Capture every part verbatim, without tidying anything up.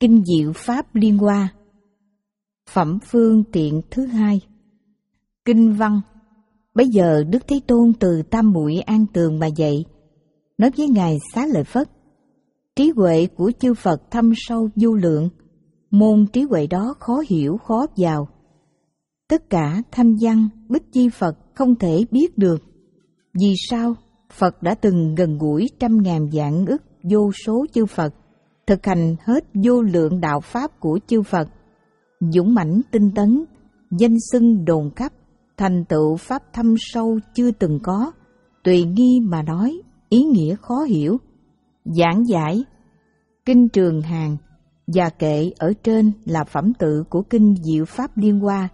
Kinh Diệu Pháp Liên Hoa. Phẩm phương tiện thứ hai. Kinh văn. Bây giờ Đức Thế Tôn từ Tam Muội An Tường mà dạy, nói với Ngài Xá Lợi Phất: trí huệ của chư Phật thâm sâu vô lượng, môn trí huệ đó khó hiểu khó vào. Tất cả thanh văn bích chi Phật không thể biết được. Vì sao? Phật đã từng gần gũi trăm ngàn vạn ức vô số chư Phật, thực hành hết vô lượng đạo pháp của chư Phật, dũng mãnh tinh tấn, danh xưng đồn khắp, thành tựu pháp thâm sâu chưa từng có, tùy nghi mà nói, ý nghĩa khó hiểu. Giảng giải Kinh Trường Hàng và kệ ở trên là phẩm tự của Kinh Diệu Pháp Liên Hoa.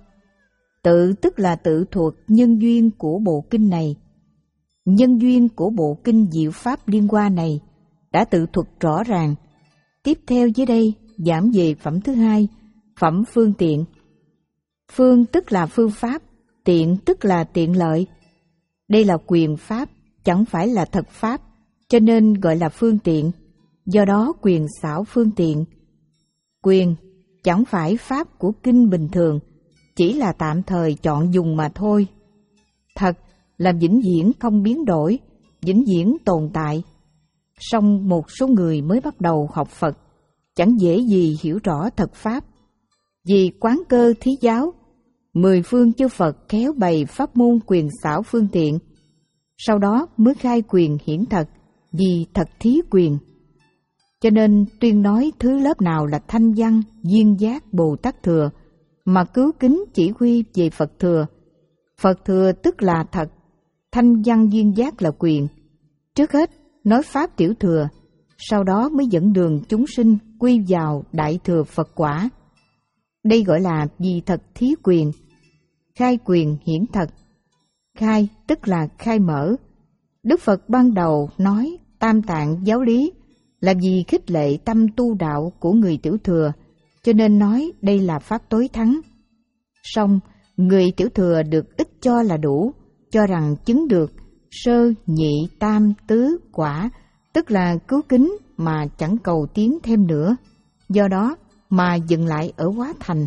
Tự tức là tự thuộc nhân duyên của bộ kinh này. Nhân duyên của bộ Kinh Diệu Pháp Liên Hoa này đã tự thuật rõ ràng. Tiếp theo dưới đây giảng về phẩm thứ hai, phẩm phương tiện. Phương tức là phương pháp, tiện tức là tiện lợi. Đây là quyền pháp, chẳng phải là thật pháp, cho nên gọi là phương tiện. Do đó quyền xảo phương tiện. Quyền chẳng phải pháp của kinh bình thường, chỉ là tạm thời chọn dùng mà thôi. Thật là vĩnh viễn không biến đổi, vĩnh viễn tồn tại. Song một số người mới bắt đầu học Phật chẳng dễ gì hiểu rõ thật pháp. Vì quán cơ thí giáo, mười phương chư Phật khéo bày pháp môn quyền xảo phương tiện, sau đó mới khai quyền hiển thật, vì thật thí quyền. Cho nên tuyên nói thứ lớp nào là thanh văn, duyên giác, Bồ Tát thừa, mà cứu kính chỉ huy về Phật thừa. Phật thừa tức là thật, thanh văn duyên giác là quyền. Trước hết nói pháp tiểu thừa, sau đó mới dẫn đường chúng sinh quy vào đại thừa Phật quả. Đây gọi là vì thật thí quyền, khai quyền hiển thật. Khai tức là khai mở. Đức Phật ban đầu nói tam tạng giáo lý là vì khích lệ tâm tu đạo của người tiểu thừa, cho nên nói đây là pháp tối thắng. Song người tiểu thừa được ít cho là đủ, cho rằng chứng được sơ, nhị, tam, tứ, quả, tức là cứu kính mà chẳng cầu tiến thêm nữa. Do đó mà dừng lại ở hóa thành.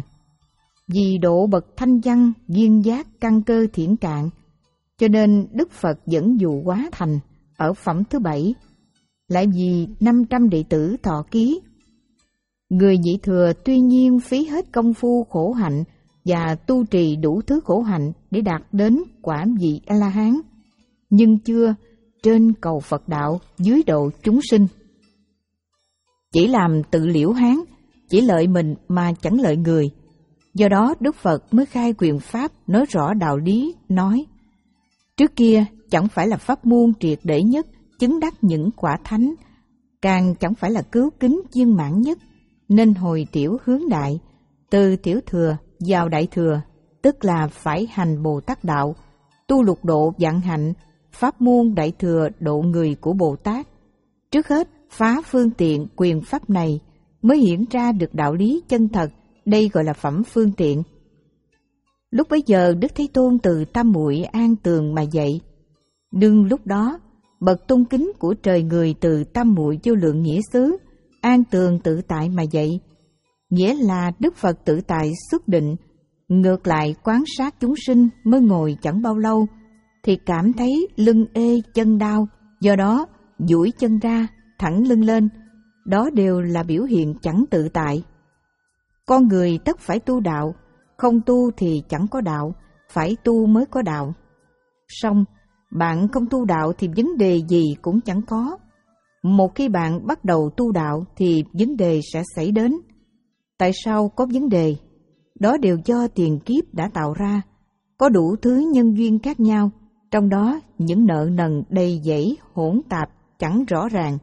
Vì độ bậc thanh văn, duyên giác, căn cơ thiển cạn, cho nên Đức Phật dẫn dụ hóa thành ở phẩm thứ bảy. Lại vì năm trăm đệ tử thọ ký, người nhị thừa tuy nhiên phí hết công phu khổ hạnh và tu trì đủ thứ khổ hạnh để đạt đến quả vị A-la-hán, nhưng chưa trên cầu Phật đạo, dưới độ chúng sinh. Chỉ làm tự liễu hán, chỉ lợi mình mà chẳng lợi người. Do đó Đức Phật mới khai quyền pháp, nói rõ đạo lý, nói trước kia chẳng phải là pháp môn triệt để nhất, chứng đắc những quả thánh, càng chẳng phải là cứu kính viên mãn nhất, nên hồi tiểu hướng đại, từ tiểu thừa vào đại thừa, tức là phải hành Bồ Tát đạo, tu lục độ vạn hạnh, pháp môn đại thừa độ người của Bồ Tát. Trước hết phá phương tiện quyền pháp này mới hiển ra được đạo lý chân thật, đây gọi là phẩm phương tiện. Lúc bấy giờ Đức Thế Tôn từ Tam Muội An Tường mà dạy. Đương lúc đó bậc tôn kính của trời người từ Tam Muội Vô Lượng Nghĩa xứ An Tường tự tại mà dạy, nghĩa là Đức Phật tự tại xuất định, ngược lại quán sát chúng sinh mới ngồi chẳng bao lâu thì cảm thấy lưng ê chân đau, do đó duỗi chân ra, thẳng lưng lên, đó đều là biểu hiện chẳng tự tại. Con người tất phải tu đạo, không tu thì chẳng có đạo, phải tu mới có đạo. Song bạn không tu đạo thì vấn đề gì cũng chẳng có. Một khi bạn bắt đầu tu đạo thì vấn đề sẽ xảy đến. Tại sao có vấn đề? Đó đều do tiền kiếp đã tạo ra, có đủ thứ nhân duyên khác nhau, trong đó những nợ nần đầy dẫy hỗn tạp chẳng rõ ràng.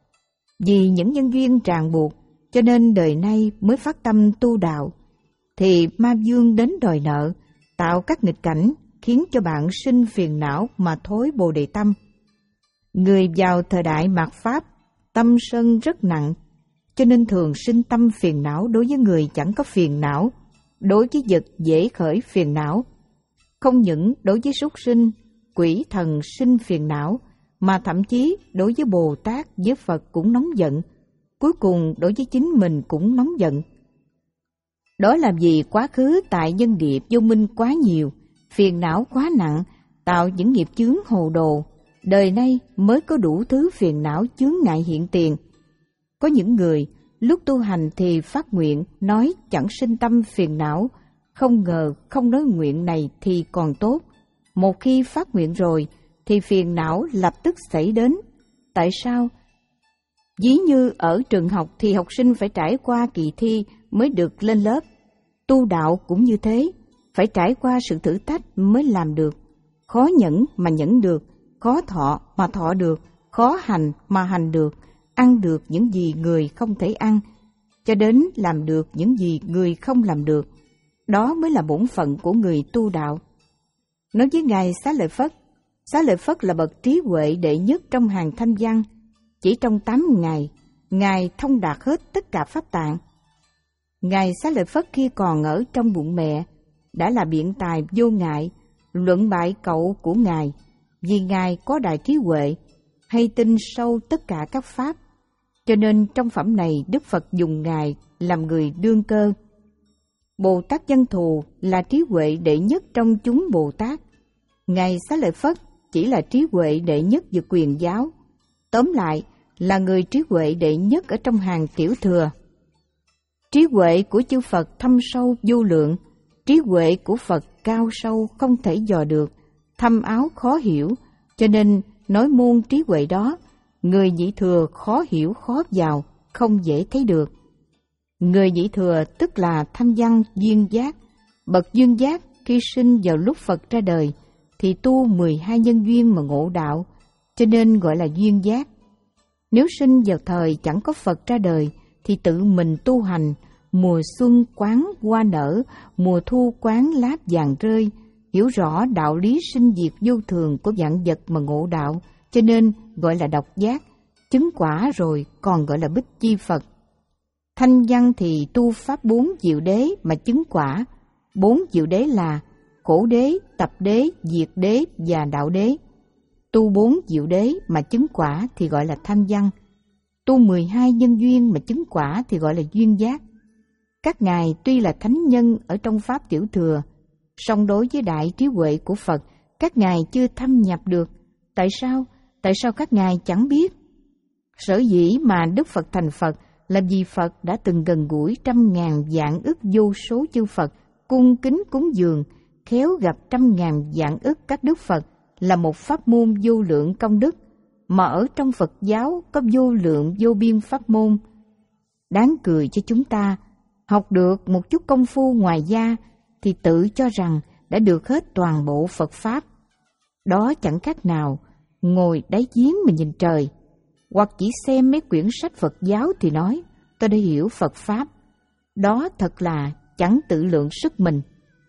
Vì những nhân duyên ràng buộc, cho nên đời nay mới phát tâm tu đạo, thì ma vương đến đòi nợ, tạo các nghịch cảnh, khiến cho bạn sinh phiền não mà thối bồ đề tâm. Người vào thời đại mạt Pháp, tâm sân rất nặng, cho nên thường sinh tâm phiền não đối với người chẳng có phiền não, đối với vật dễ khởi phiền não. Không những đối với súc sinh, quỷ thần sinh phiền não, mà thậm chí đối với Bồ Tát, với Phật cũng nóng giận. cuối cùng đối với chính mình cũng nóng giận. Đó làm gì quá khứ tại nhân điệp vô minh quá nhiều, phiền não quá nặng, tạo những nghiệp chướng hồ đồ, đời nay mới có đủ thứ phiền não chướng ngại hiện tiền. Có những người lúc tu hành thì phát nguyện nói chẳng sinh tâm phiền não, không ngờ không nói nguyện này thì còn tốt. Một khi phát nguyện rồi thì phiền não lập tức xảy đến. Tại sao? Ví như ở trường học thì học sinh phải trải qua kỳ thi mới được lên lớp. Tu đạo cũng như thế, phải trải qua sự thử thách mới làm được. Khó nhẫn mà nhẫn được, khó thọ mà thọ được, khó hành mà hành được, ăn được những gì người không thể ăn, cho đến làm được những gì người không làm được. Đó mới là bổn phận của người tu đạo. Nói với Ngài Xá Lợi Phất, Xá Lợi Phất là bậc trí huệ đệ nhất trong hàng thanh văn. Chỉ trong tám ngày, Ngài thông đạt hết tất cả pháp tạng. Ngài Xá Lợi Phất khi còn ở trong bụng mẹ đã là biện tài vô ngại, luận bại cậu của Ngài, vì Ngài có đại trí huệ, hay tin sâu tất cả các pháp. Cho nên trong phẩm này Đức Phật dùng Ngài làm người đương cơ. Bồ Tát Văn Thù là trí huệ đệ nhất trong chúng Bồ Tát. Ngài Xá Lợi Phất chỉ là trí huệ đệ nhất về quyền giáo. Tóm lại là người trí huệ đệ nhất ở trong hàng tiểu thừa. Trí huệ của chư Phật thâm sâu vô lượng, trí huệ của Phật cao sâu không thể dò được, thâm áo khó hiểu, cho nên nói môn trí huệ đó, người nhị thừa khó hiểu khó vào, không dễ thấy được. Người nhị thừa tức là thanh văn duyên giác. Bậc duyên giác khi sinh vào lúc Phật ra đời thì tu mười hai nhân duyên mà ngộ đạo, cho nên gọi là duyên giác. Nếu sinh vào thời chẳng có Phật ra đời thì tự mình tu hành, mùa xuân quán hoa nở, mùa thu quán lá vàng rơi, hiểu rõ đạo lý sinh diệt vô thường của vạn vật mà ngộ đạo, cho nên gọi là độc giác. Chứng quả rồi còn gọi là bích chi Phật. Thanh văn thì tu pháp bốn diệu đế mà chứng quả. Bốn diệu đế là khổ đế, tập đế, diệt đế và đạo đế. Tu bốn diệu đế mà chứng quả thì gọi là thanh văn. Tu mười hai nhân duyên mà chứng quả thì gọi là duyên giác. Các ngài tuy là thánh nhân ở trong pháp tiểu thừa, song đối với đại trí huệ của Phật, các ngài chưa thâm nhập được. Tại sao? Tại sao các ngài chẳng biết? Sở dĩ mà Đức Phật thành Phật là vì Phật đã từng gần gũi trăm ngàn vạn ức vô số chư Phật, cung kính cúng dường, khéo gặp trăm ngàn vạn ức các đức Phật, là một pháp môn vô lượng công đức, mà ở trong Phật giáo có vô lượng vô biên pháp môn. Đáng cười cho chúng ta, học được một chút công phu ngoài da thì tự cho rằng đã được hết toàn bộ Phật Pháp. Đó chẳng khác nào ngồi đáy giếng mà nhìn trời, hoặc chỉ xem mấy quyển sách Phật giáo thì nói tôi đã hiểu Phật Pháp. Đó thật là chẳng tự lượng sức mình.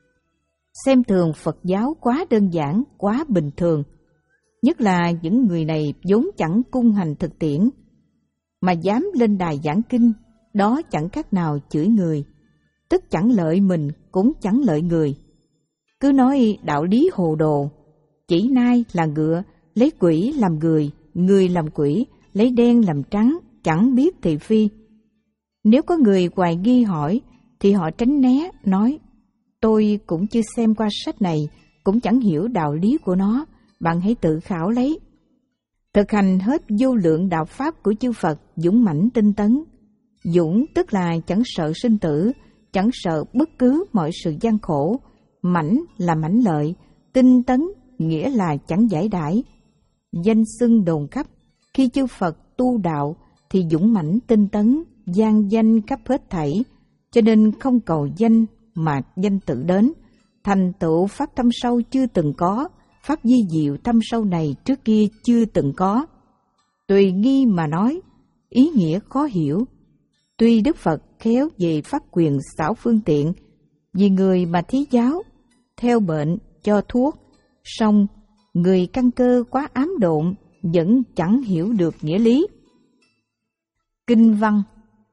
Xem thường Phật giáo quá đơn giản, quá bình thường. Nhất là những người này vốn chẳng cung hành thực tiễn, mà dám lên đài giảng kinh, đó chẳng khác nào chửi người, tức chẳng lợi mình cũng chẳng lợi người. Cứ nói đạo lý hồ đồ, chỉ nai là ngựa, lấy quỷ làm người, người làm quỷ, lấy đen làm trắng, chẳng biết thị phi. Nếu có người hoài nghi hỏi, thì họ tránh né, nói, tôi cũng chưa xem qua sách này, cũng chẳng hiểu đạo lý của nó, bạn hãy tự khảo lấy. Thực hành hết vô lượng đạo pháp của chư Phật, dũng mãnh tinh tấn. Dũng tức là chẳng sợ sinh tử, chẳng sợ bất cứ mọi sự gian khổ. Mãnh là mãnh lợi, tinh tấn nghĩa là chẳng giải đãi. Danh xưng đồn khắp, khi chư Phật tu đạo thì dũng mãnh tinh tấn, gian danh khắp hết thảy, cho nên không cầu danh mà danh tự đến, thành tựu pháp thâm sâu chưa từng có, pháp di diệu thâm sâu này trước kia chưa từng có. Tùy nghi mà nói, ý nghĩa khó hiểu. Tuy Đức Phật khéo về pháp quyền xảo phương tiện, vì người mà thí giáo, theo bệnh cho thuốc, song người căn cơ quá ám độn vẫn chẳng hiểu được nghĩa lý. Kinh văn: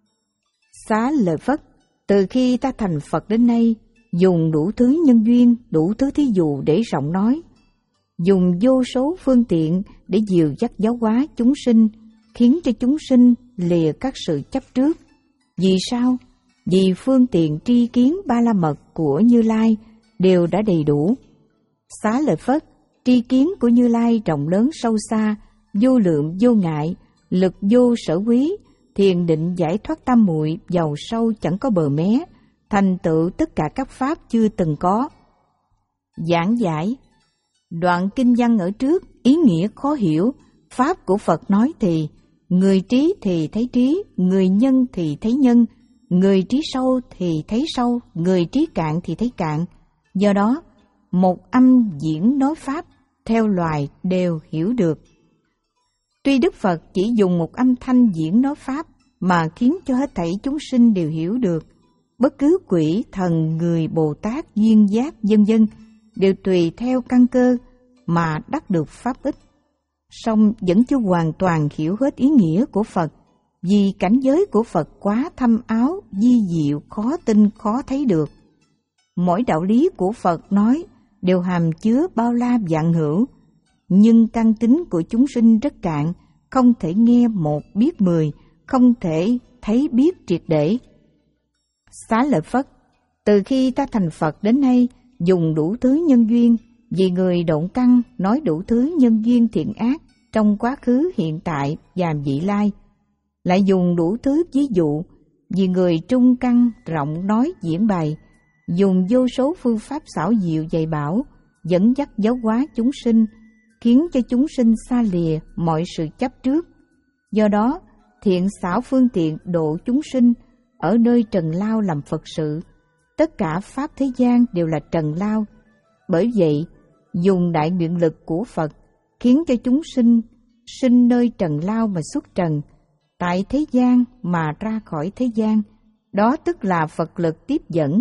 Xá Lợi Phất, từ khi ta thành Phật đến nay, dùng đủ thứ nhân duyên, đủ thứ thí dụ để rộng nói, dùng vô số phương tiện để dìu dắt giáo hóa chúng sinh, khiến cho chúng sinh lìa các sự chấp trước. Vì sao? Vì phương tiện tri kiến ba la mật của Như Lai đều đã đầy đủ. Xá lợi Phất, tri kiến của Như Lai rộng lớn sâu xa, vô lượng vô ngại, lực vô sở quý, thiền định giải thoát tam muội giàu sâu chẳng có bờ mé, thành tựu tất cả các pháp chưa từng có. Giảng giải. Đoạn kinh văn ở trước ý nghĩa khó hiểu, pháp của Phật nói thì người trí thì thấy trí, người nhân thì thấy nhân, người trí sâu thì thấy sâu, người trí cạn thì thấy cạn. Do đó, một âm diễn nói pháp theo loài đều hiểu được. Tuy Đức Phật chỉ dùng một âm thanh diễn nói pháp mà khiến cho hết thảy chúng sinh đều hiểu được, bất cứ quỷ, thần, người, Bồ Tát, duyên giác, vân vân đều tùy theo căn cơ mà đắc được pháp ích, song vẫn chưa hoàn toàn hiểu hết ý nghĩa của Phật, vì cảnh giới của Phật quá thâm áo, vi diệu, khó tin, khó thấy được. Mỗi đạo lý của Phật nói đều hàm chứa bao la vạn hữu, nhưng căn tính của chúng sinh rất cạn, không thể nghe một biết mười, không thể thấy biết triệt để. Xá lợi Phất, từ khi ta thành Phật đến nay, dùng đủ thứ nhân duyên, vì người độn căn nói đủ thứ nhân duyên thiện ác trong quá khứ, hiện tại và vị lai, lại dùng đủ thứ ví dụ, vì người trung căn rộng nói diễn bày, dùng vô số phương pháp xảo diệu dạy bảo, dẫn dắt giáo hóa chúng sinh, khiến cho chúng sinh xa lìa mọi sự chấp trước. Do đó, thiện xảo phương tiện độ chúng sinh ở nơi trần lao làm Phật sự. Tất cả pháp thế gian đều là trần lao. Bởi vậy, dùng đại nguyện lực của Phật khiến cho chúng sinh sinh nơi trần lao mà xuất trần, tại thế gian mà ra khỏi thế gian, đó tức là Phật lực tiếp dẫn.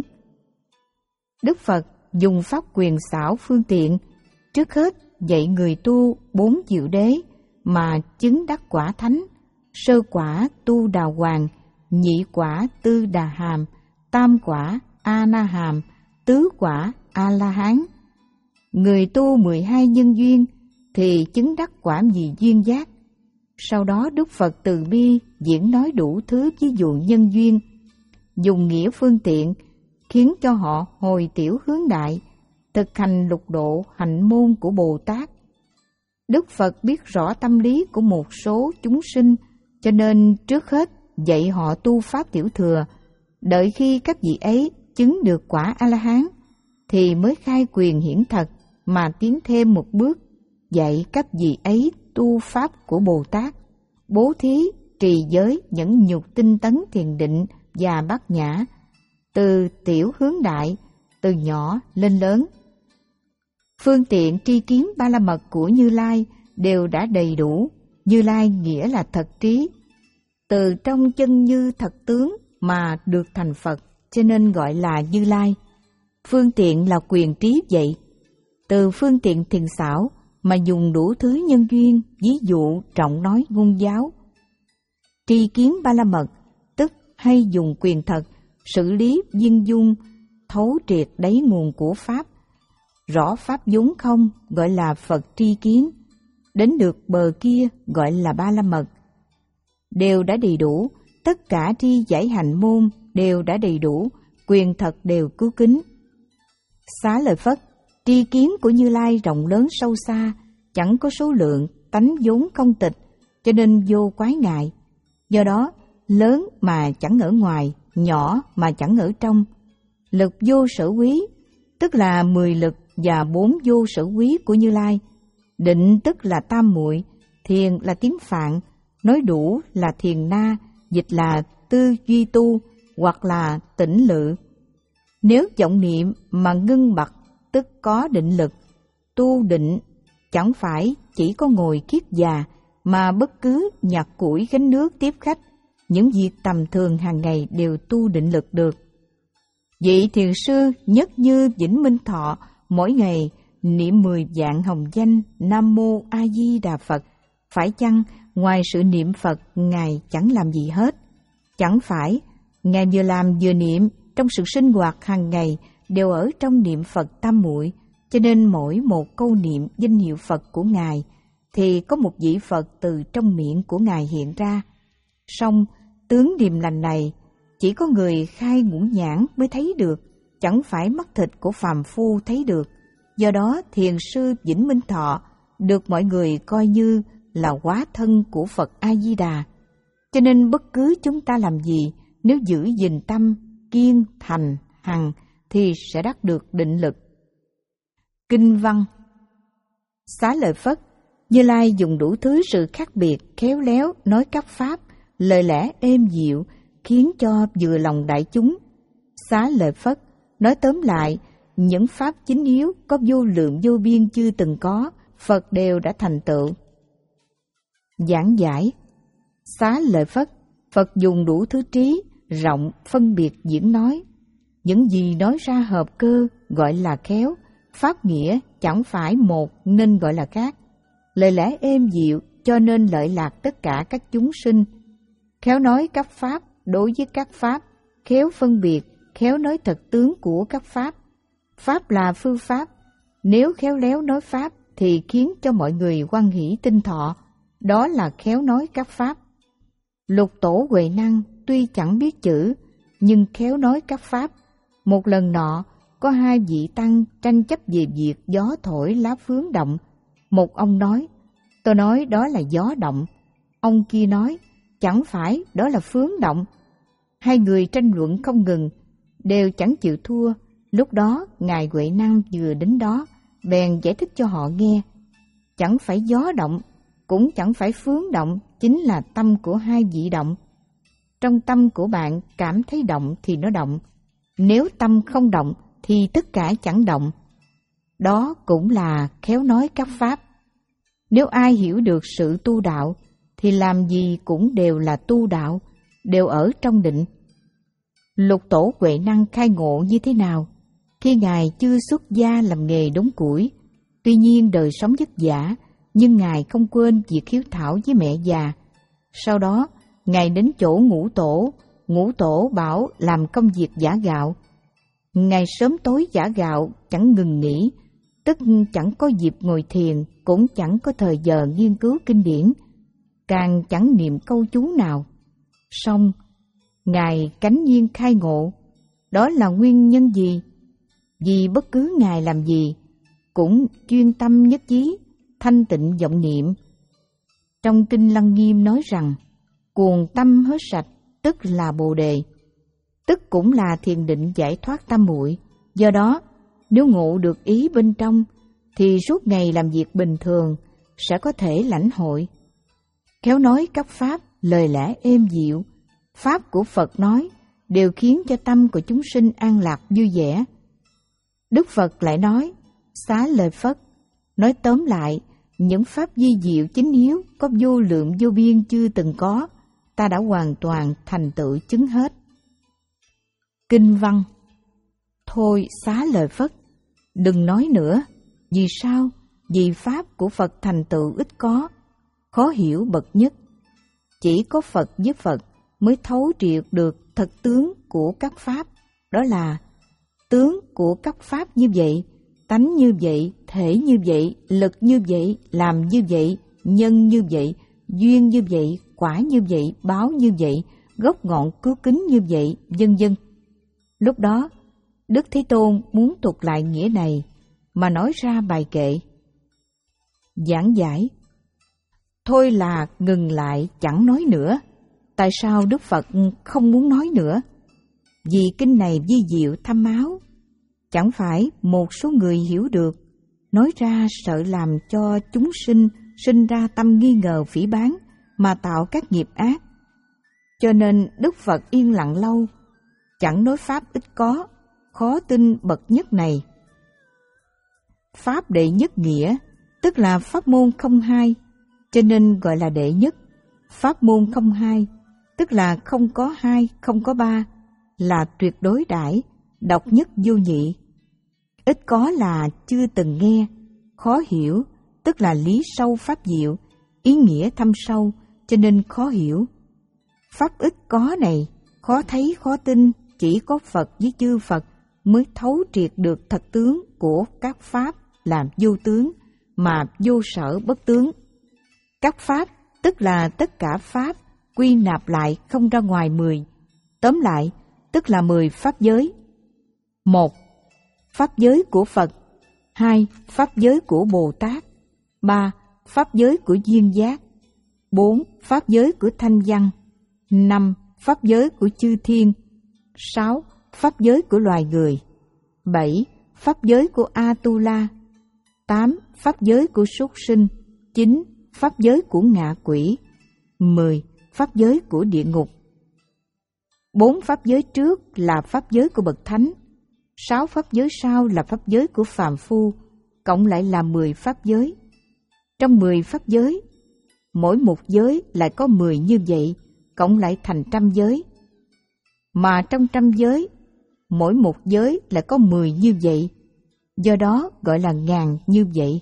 Đức Phật dùng pháp quyền xảo phương tiện, trước hết dạy người tu bốn diệu đế mà chứng đắc quả thánh, sơ quả tu đào hoàng, nhị quả tư đà hàm, tam quả a na hàm, tứ quả a la hán. Người tu mười hai nhân duyên thì chứng đắc quả vị duyên giác. Sau đó Đức Phật từ bi diễn nói đủ thứ ví dụ nhân duyên, dùng nghĩa phương tiện khiến cho họ hồi tiểu hướng đại, thực hành lục độ hạnh môn của Bồ Tát. Đức Phật biết rõ tâm lý của một số chúng sinh, cho nên trước hết dạy họ tu pháp tiểu thừa, đợi khi các vị ấy chứng được quả A-la-hán thì mới khai quyền hiển thật mà tiến thêm một bước, dạy các vị ấy tu pháp của Bồ Tát, bố thí, trì giới, nhẫn nhục, tinh tấn, thiền định và bát nhã, từ tiểu hướng đại, từ nhỏ lên lớn. Phương tiện tri kiến ba la mật của Như Lai đều đã đầy đủ. Như Lai nghĩa là thật trí, từ trong chân như thật tướng mà được thành Phật, cho nên gọi là Như Lai. Phương tiện là quyền trí vậy. Từ phương tiện thiền xảo mà dùng đủ thứ nhân duyên, ví dụ trọng nói ngôn giáo. Tri kiến ba la mật, tức hay dùng quyền thật, xử lý viên dung, thấu triệt đáy nguồn của Pháp, rõ Pháp vốn không, gọi là Phật tri kiến, đến được bờ kia gọi là ba la mật. Đều đã đầy đủ, tất cả tri giải hành môn đều đã đầy đủ, quyền thật đều cứu kính. Xá lợi Phất, tri kiến của Như Lai rộng lớn sâu xa, chẳng có số lượng, tánh vốn không tịch, cho nên vô quái ngại. Do đó, lớn mà chẳng ở ngoài, nhỏ mà chẳng ở trong. Lực vô sở quý, tức là mười lực và bốn vô sở quý của Như Lai. Định tức là tam muội, thiền là tiếng Phạn, nói đủ là thiền na, dịch là tư duy tu hoặc là tĩnh lự. Nếu vọng niệm mà ngưng bặt tức có định lực. Tu định chẳng phải chỉ có ngồi kiết già, mà bất cứ nhặt củi gánh nước tiếp khách, những việc tầm thường hàng ngày đều tu định lực được. Vị thiền sư nhất như Vĩnh Minh Thọ mỗi ngày niệm mười vạn hồng danh Nam Mô A Di Đà Phật, phải chăng ngoài sự niệm Phật Ngài chẳng làm gì hết? Chẳng phải, Ngài vừa làm vừa niệm, trong sự sinh hoạt hàng ngày đều ở trong niệm Phật tam muội, cho nên mỗi một câu niệm danh hiệu Phật của Ngài thì có một vị Phật từ trong miệng của Ngài hiện ra. Song tướng điềm lành này chỉ có người khai ngũ nhãn mới thấy được, chẳng phải mắt thịt của phàm phu thấy được. Do đó thiền sư Vĩnh Minh Thọ được mọi người coi như là hóa thân của Phật A-di-đà. Cho nên bất cứ chúng ta làm gì, nếu giữ gìn tâm, kiên, thành, hằng thì sẽ đắc được định lực. Kinh văn. Xá lợi Phất, Như Lai dùng đủ thứ sự khác biệt, khéo léo nói các pháp, lời lẽ êm dịu, khiến cho vừa lòng đại chúng. Xá lợi Phất, nói tóm lại, những pháp chính yếu có vô lượng vô biên chưa từng có, Phật đều đã thành tựu. Giảng giải. Xá lợi Phất, Phật dùng đủ thứ trí, rộng, phân biệt diễn nói. Những gì nói ra hợp cơ gọi là khéo, pháp nghĩa chẳng phải một nên gọi là khác. Lời lẽ êm dịu cho nên lợi lạc tất cả các chúng sinh. Khéo nói các pháp đối với các pháp, khéo phân biệt, khéo nói thật tướng của các pháp. Pháp là phương pháp, nếu khéo léo nói pháp thì khiến cho mọi người hoan hỷ tinh thọ, đó là khéo nói các pháp. Lục tổ Huệ Năng tuy chẳng biết chữ, nhưng khéo nói các pháp. Một lần nọ, có hai vị tăng tranh chấp về việc gió thổi lá phướng động. Một ông nói, tôi nói đó là gió động. Ông kia nói, chẳng phải, đó là phướng động. Hai người tranh luận không ngừng, đều chẳng chịu thua. Lúc đó, Ngài Huệ Năng vừa đến đó, bèn giải thích cho họ nghe. Chẳng phải gió động, cũng chẳng phải phướng động, chính là tâm của hai vị động. Trong tâm của bạn cảm thấy động thì nó động, nếu tâm không động thì tất cả chẳng động. Đó cũng là khéo nói các pháp. Nếu ai hiểu được sự tu đạo, thì làm gì cũng đều là tu đạo, đều ở trong định. Lục tổ Huệ Năng khai ngộ như thế nào? Khi Ngài chưa xuất gia làm nghề đốn củi, tuy nhiên đời sống vất vả, nhưng Ngài không quên việc hiếu thảo với mẹ già. Sau đó, Ngài đến chỗ ngũ tổ, ngũ tổ bảo làm công việc giã gạo. Ngài sớm tối giã gạo chẳng ngừng nghỉ, tức chẳng có dịp ngồi thiền, cũng chẳng có thời giờ nghiên cứu kinh điển, càng chẳng niệm câu chú nào. Song Ngài cánh nhiên khai ngộ, đó là nguyên nhân gì? Vì bất cứ Ngài làm gì, cũng chuyên tâm nhất chí, thanh tịnh vọng niệm. Trong Kinh Lăng Nghiêm nói rằng, cuồng tâm hết sạch, tức là Bồ Đề, tức cũng là thiền định giải thoát tam muội. Do đó, nếu ngộ được ý bên trong, thì suốt ngày làm việc bình thường, sẽ có thể lãnh hội. Khéo nói các pháp, lời lẽ êm dịu, pháp của Phật nói, đều khiến cho tâm của chúng sinh an lạc vui vẻ. Đức Phật lại nói, xá lợi Phất, nói tóm lại, những pháp di diệu chính yếu có vô lượng vô biên chưa từng có, ta đã hoàn toàn thành tựu chứng hết. Kinh văn. Thôi xá lợi Phất, đừng nói nữa. Vì sao? Vì pháp của Phật thành tựu ít có, khó hiểu bậc nhất. Chỉ có Phật với Phật mới thấu triệt được thật tướng của các pháp, đó là tướng của các pháp như vậy, tánh như vậy, thể như vậy, lực như vậy, làm như vậy, nhân như vậy, duyên như vậy, quả như vậy, báo như vậy, gốc ngọn cứu kính như vậy, vân vân. Lúc đó, Đức Thế Tôn muốn thuật lại nghĩa này mà nói ra bài kệ. Giảng giải. Thôi là ngừng lại chẳng nói nữa. Tại sao Đức Phật không muốn nói nữa? Vì kinh này vi diệu thâm áo, chẳng phải một số người hiểu được, nói ra sợ làm cho chúng sinh sinh ra tâm nghi ngờ phỉ báng mà tạo các nghiệp ác. Cho nên Đức Phật yên lặng lâu, chẳng nói pháp ít có, khó tin bậc nhất này. Pháp đệ nhất nghĩa, tức là pháp môn không hai, cho nên gọi là đệ nhất. Pháp môn không hai, tức là không có hai, không có ba, là tuyệt đối đãi, độc nhất vô nhị. Ít có là chưa từng nghe, khó hiểu, tức là lý sâu pháp diệu, ý nghĩa thâm sâu, cho nên khó hiểu. Pháp ít có này, khó thấy khó tin, chỉ có Phật với chư Phật mới thấu triệt được thật tướng của các pháp làm vô tướng, mà vô sở bất tướng. Các pháp tức là tất cả pháp quy nạp lại không ra ngoài mười. Tóm lại, tức là mười pháp giới. Một, pháp giới của Phật. Hai, pháp giới của Bồ Tát. Ba, pháp giới của duyên giác. Bốn, pháp giới của thanh văn. Năm, pháp giới của chư thiên. Sáu, pháp giới của loài người. Bảy, pháp giới của Atula. Tám, pháp giới của súc sinh. Chín, pháp giới của ngạ quỷ. Mười, pháp giới của địa ngục. Bốn pháp giới trước là pháp giới của bậc thánh. Sáu pháp giới sau là pháp giới của phàm phu, cộng lại là mười pháp giới. Trong mười pháp giới, mỗi một giới lại có mười như vậy, cộng lại thành trăm giới. Mà trong trăm giới, mỗi một giới lại có mười như vậy, do đó gọi là ngàn như vậy.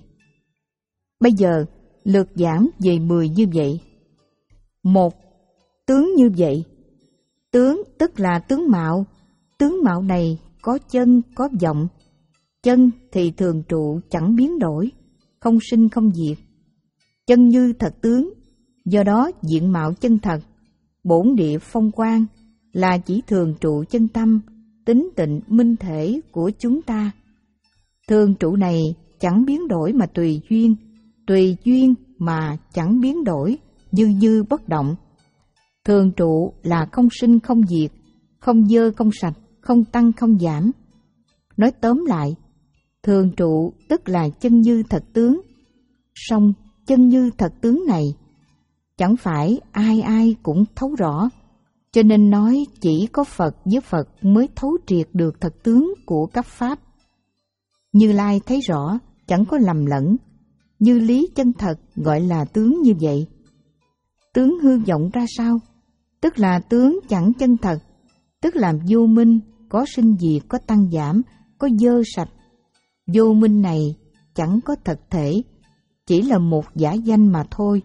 Bây giờ, lược giảng về mười như vậy. Một, tướng như vậy. Tướng tức là tướng mạo. Tướng mạo này có chân, có vọng. Chân thì thường trụ chẳng biến đổi, không sinh không diệt. Chân như thật tướng, do đó diện mạo chân thật. Bổn địa phong quang là chỉ thường trụ chân tâm, tính tịnh minh thể của chúng ta. Thường trụ này chẳng biến đổi mà tùy duyên, tùy duyên mà chẳng biến đổi, như như bất động. Thường trụ là không sinh không diệt, không dơ không sạch, không tăng không giảm. Nói tóm lại, thường trụ tức là chân như thật tướng. Song chân như thật tướng này chẳng phải ai ai cũng thấu rõ, cho nên nói chỉ có Phật với Phật mới thấu triệt được thật tướng của các pháp. Như Lai thấy rõ, chẳng có lầm lẫn, như lý chân thật gọi là tướng như vậy. Tướng hư vọng ra sao? Tức là tướng chẳng chân thật, tức là vô minh, có sinh diệt, có tăng giảm, có dơ sạch. Vô minh này chẳng có thật thể, chỉ là một giả danh mà thôi.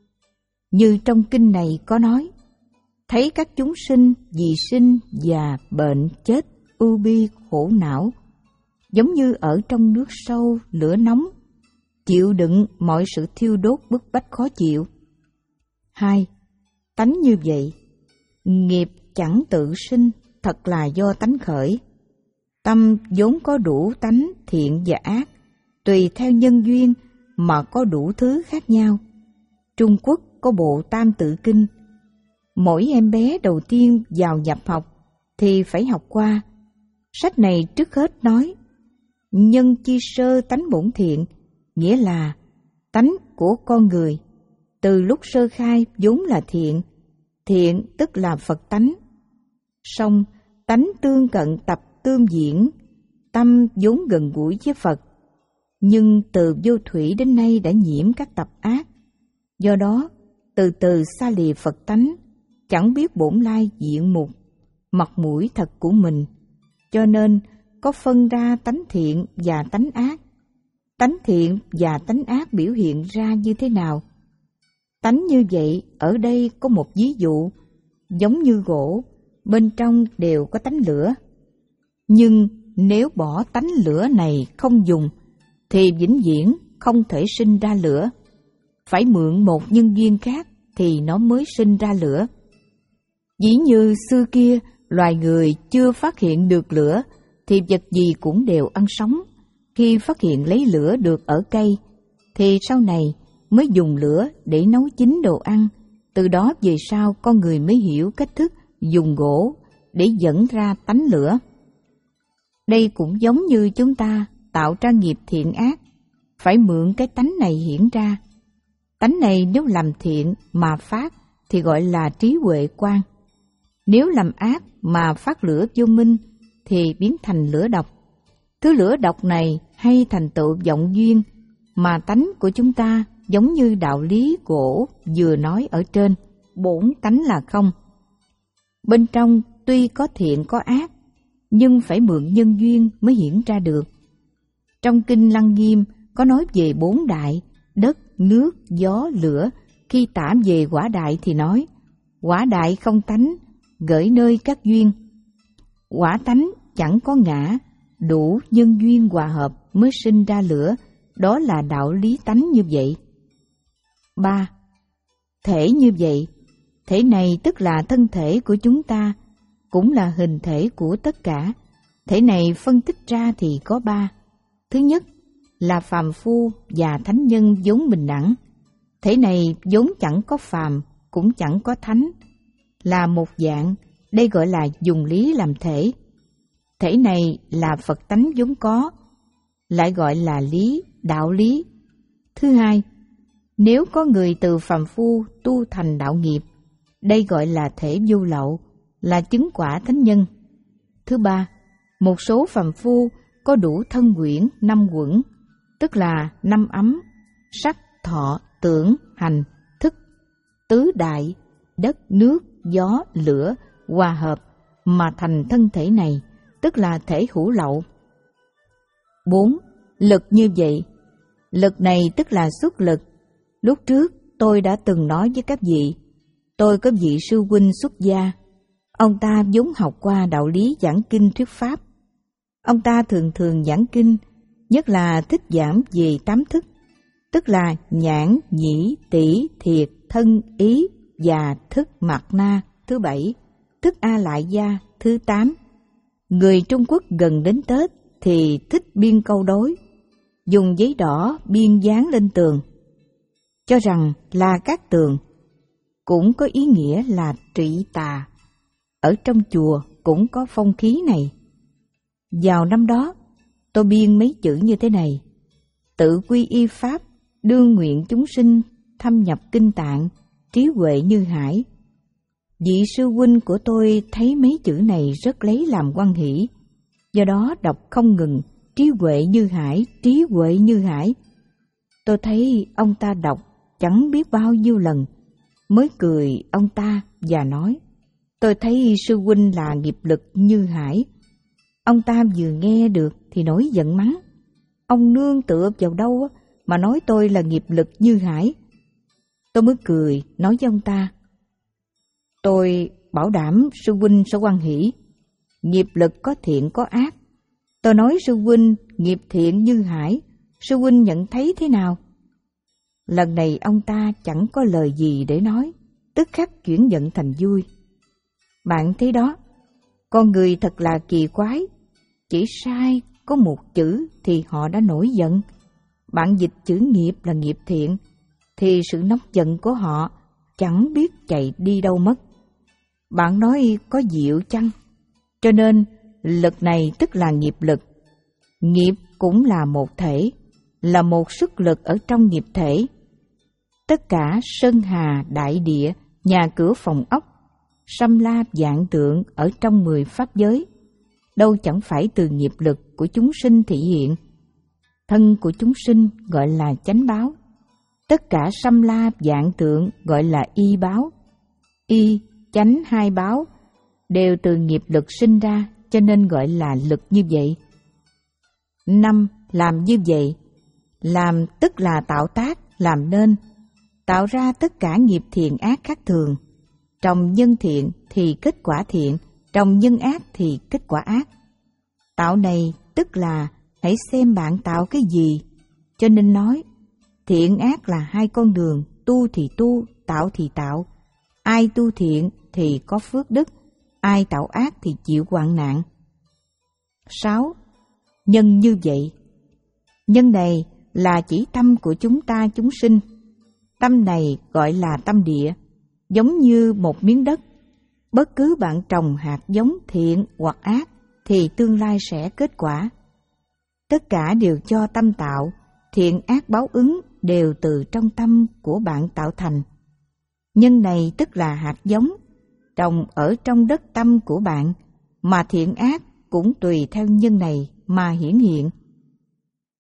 Như trong kinh này có nói, thấy các chúng sinh vì sinh, già, bệnh, chết, ưu bi, khổ não, giống như ở trong nước sâu, lửa nóng, chịu đựng mọi sự thiêu đốt bức bách khó chịu. Hai, tánh như vậy, nghiệp chẳng tự sinh, thật là do tánh khởi. Tâm vốn có đủ tánh thiện và ác, tùy theo nhân duyên mà có đủ thứ khác nhau. Trung Quốc có bộ Tam Tự Kinh. Mỗi em bé đầu tiên vào nhập học thì phải học qua. Sách này trước hết nói, nhân chi sơ tánh bổn thiện, nghĩa là tánh của con người từ lúc sơ khai vốn là thiện, thiện tức là Phật tánh. Song tánh tương cận tập tương diễn, tâm vốn gần gũi với Phật, nhưng từ vô thủy đến nay đã nhiễm các tập ác, do đó từ từ xa lìa Phật tánh, chẳng biết bổn lai diện mục, mặt mũi thật của mình, cho nên có phân ra tánh thiện và tánh ác. Tánh thiện và tánh ác biểu hiện ra như thế nào? Tánh như vậy, ở đây có một ví dụ, giống như gỗ, bên trong đều có tánh lửa. Nhưng nếu bỏ tánh lửa này không dùng, thì vĩnh viễn không thể sinh ra lửa. Phải mượn một nhân duyên khác thì nó mới sinh ra lửa. Dĩ như xưa kia, loài người chưa phát hiện được lửa, thì vật gì cũng đều ăn sống. Khi phát hiện lấy lửa được ở cây, thì sau này mới dùng lửa để nấu chín đồ ăn. Từ đó về sau con người mới hiểu cách thức dùng gỗ để dẫn ra tánh lửa. Đây cũng giống như chúng ta tạo ra nghiệp thiện ác, phải mượn cái tánh này hiển ra. Tánh này nếu làm thiện mà phát thì gọi là trí huệ quang. Nếu làm ác mà phát lửa vô minh thì biến thành lửa độc. Thứ lửa độc này hay thành tựu vọng duyên, mà tánh của chúng ta giống như đạo lý gỗ vừa nói ở trên, bổn tánh là không. Bên trong tuy có thiện có ác, nhưng phải mượn nhân duyên mới hiển ra được. Trong Kinh Lăng Nghiêm có nói về bốn đại, đất, nước, gió, lửa. Khi tả về quả đại thì nói, quả đại không tánh, gởi nơi các duyên. Quả tánh chẳng có ngã, đủ nhân duyên hòa hợp mới sinh ra lửa, đó là đạo lý tánh như vậy. Ba. Thể như vậy, thể này tức là thân thể của chúng ta, cũng là hình thể của tất cả. Thể này phân tích ra thì có ba. Thứ nhất là phàm phu và thánh nhân vốn bình đẳng. Thể này vốn chẳng có phàm, cũng chẳng có thánh, là một dạng, đây gọi là dùng lý làm thể. Thể này là Phật tánh vốn có, lại gọi là lý, đạo lý. Thứ hai, nếu có người từ phàm phu tu thành đạo nghiệp, đây gọi là thể vô lậu, là chứng quả thánh nhân. Thứ ba, một số phàm phu có đủ thân quyển năm quẩn, tức là năm ấm, sắc, thọ, tưởng, hành, thức, tứ đại, đất, nước, gió, lửa, hòa hợp mà thành thân thể này, tức là thể hữu lậu. Bốn, lực như vậy. Lực này tức là xuất lực. Lúc trước tôi đã từng nói với các vị, tôi có vị sư huynh xuất gia. Ông ta vốn học qua đạo lý giảng kinh thuyết pháp. Ông ta thường thường giảng kinh, nhất là thích giảng về tám thức, tức là nhãn, nhĩ, tỷ, thiệt, thân, ý và thức mạt na thứ bảy, thức A Lại Gia thứ tám. Người Trung Quốc gần đến Tết thì thích biên câu đối, dùng giấy đỏ biên dán lên tường, cho rằng là các tường, cũng có ý nghĩa là trị tà. Ở trong chùa cũng có phong khí này. Vào năm đó, tôi biên mấy chữ như thế này: tự quy y pháp, đương nguyện chúng sinh, thâm nhập kinh tạng, trí huệ như hải. Vị sư huynh của tôi thấy mấy chữ này rất lấy làm hoan hỷ, do đó đọc không ngừng, trí huệ như hải, trí huệ như hải. Tôi thấy ông ta đọc chẳng biết bao nhiêu lần, mới cười ông ta và nói, tôi thấy sư huynh là nghiệp lực như hải. Ông ta vừa nghe được thì nổi giận mắng, ông nương tựa vào đâu mà nói tôi là nghiệp lực như hải. Tôi mới cười nói với ông ta, tôi bảo đảm sư huynh sẽ hoan hỷ. Nghiệp lực có thiện có ác. Tôi nói sư huynh nghiệp thiện như hải, sư huynh nhận thấy thế nào? Lần này ông ta chẳng có lời gì để nói, tức khắc chuyển giận thành vui. Bạn thấy đó, con người thật là kỳ quái, chỉ sai có một chữ thì họ đã nổi giận. Bạn dịch chữ nghiệp là nghiệp thiện, thì sự nóng giận của họ chẳng biết chạy đi đâu mất. Bạn nói có diệu chăng? Cho nên lực này tức là nghiệp lực. Nghiệp cũng là một thể, là một sức lực ở trong nghiệp thể. Tất cả sơn hà đại địa, nhà cửa phòng ốc, sâm la vạn tượng ở trong mười pháp giới, đâu chẳng phải từ nghiệp lực của chúng sinh thị hiện. Thân của chúng sinh gọi là chánh báo, tất cả sâm la vạn tượng gọi là y báo. Y, chánh hai báo đều từ nghiệp lực sinh ra, cho nên gọi là lực như vậy. Năm, làm như vậy. Làm tức là tạo tác, làm nên, tạo ra tất cả nghiệp thiện ác khác thường. Trồng nhân thiện thì kết quả thiện, trồng nhân ác thì kết quả ác. Tạo này tức là hãy xem bạn tạo cái gì, cho nên nói thiện ác là hai con đường, tu thì tu, tạo thì tạo. Ai tu thiện thì có phước đức, ai tạo ác thì chịu hoạn nạn. Sáu, nhân như vậy. Nhân này là chỉ tâm của chúng ta chúng sinh. Tâm này gọi là tâm địa, giống như một miếng đất. Bất cứ bạn trồng hạt giống thiện hoặc ác thì tương lai sẽ kết quả. Tất cả đều cho tâm tạo, thiện ác báo ứng đều từ trong tâm của bạn tạo thành. Nhân này tức là hạt giống, trồng ở trong đất tâm của bạn, mà thiện ác cũng tùy theo nhân này mà hiển hiện.